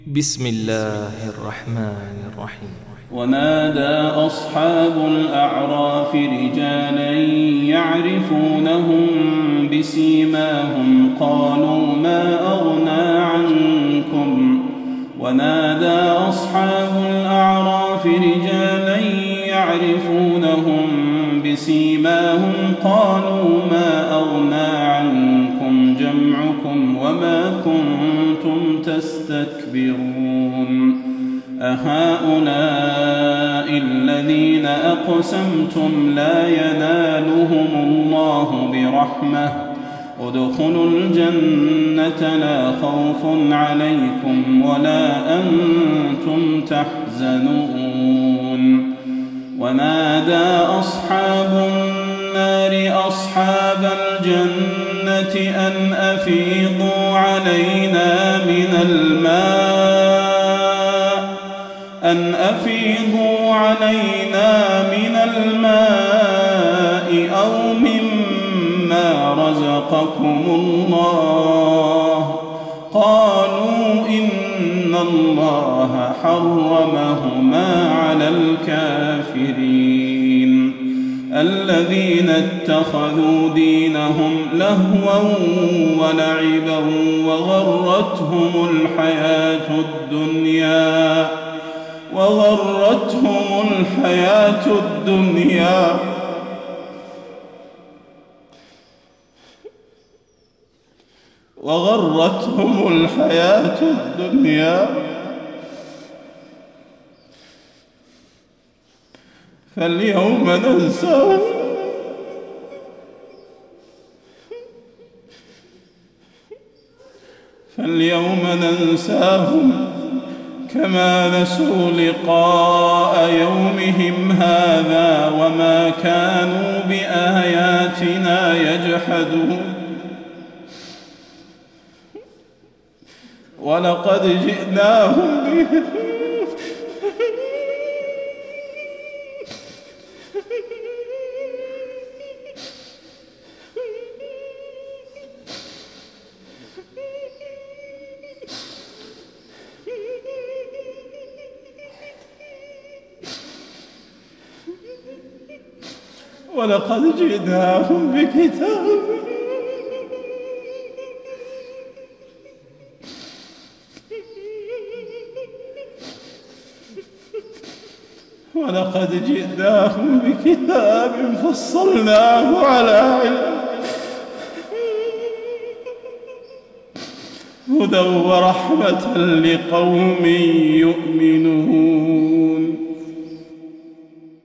بسم الله الرحمن الرحيم. ونادى أصحاب الأعراف رجالا يعرفونهم بسيماهم قالوا ما أغنى عنكم ونادى أصحاب الأعراف رجالا يعرفونهم بسيماهم قالوا ما أغنى عنكم جمعكم وما كنتم تستكبرون أهؤلاء الذين أقسمتم لا ينالهم الله برحمة ادخلوا الجنة لا خوف عليكم ولا أنتم تحزنون ونادى أصحاب النار أصحاب الجنة أن أفيضوا علينا من الماء أو مما رزقكم الله قالوا إن الله حرمهما على الكافرين الذين اتخذوا دينهم لهوا ولعبا وغرتهم الحياة الدنيا فاليوم ننساهم كما نسوا لقاء يومهم هذا وما كانوا بآياتنا يجحدون ولقد جئناهم بكتاب فصلناه على علم هدى ورحمة لقوم يؤمنون.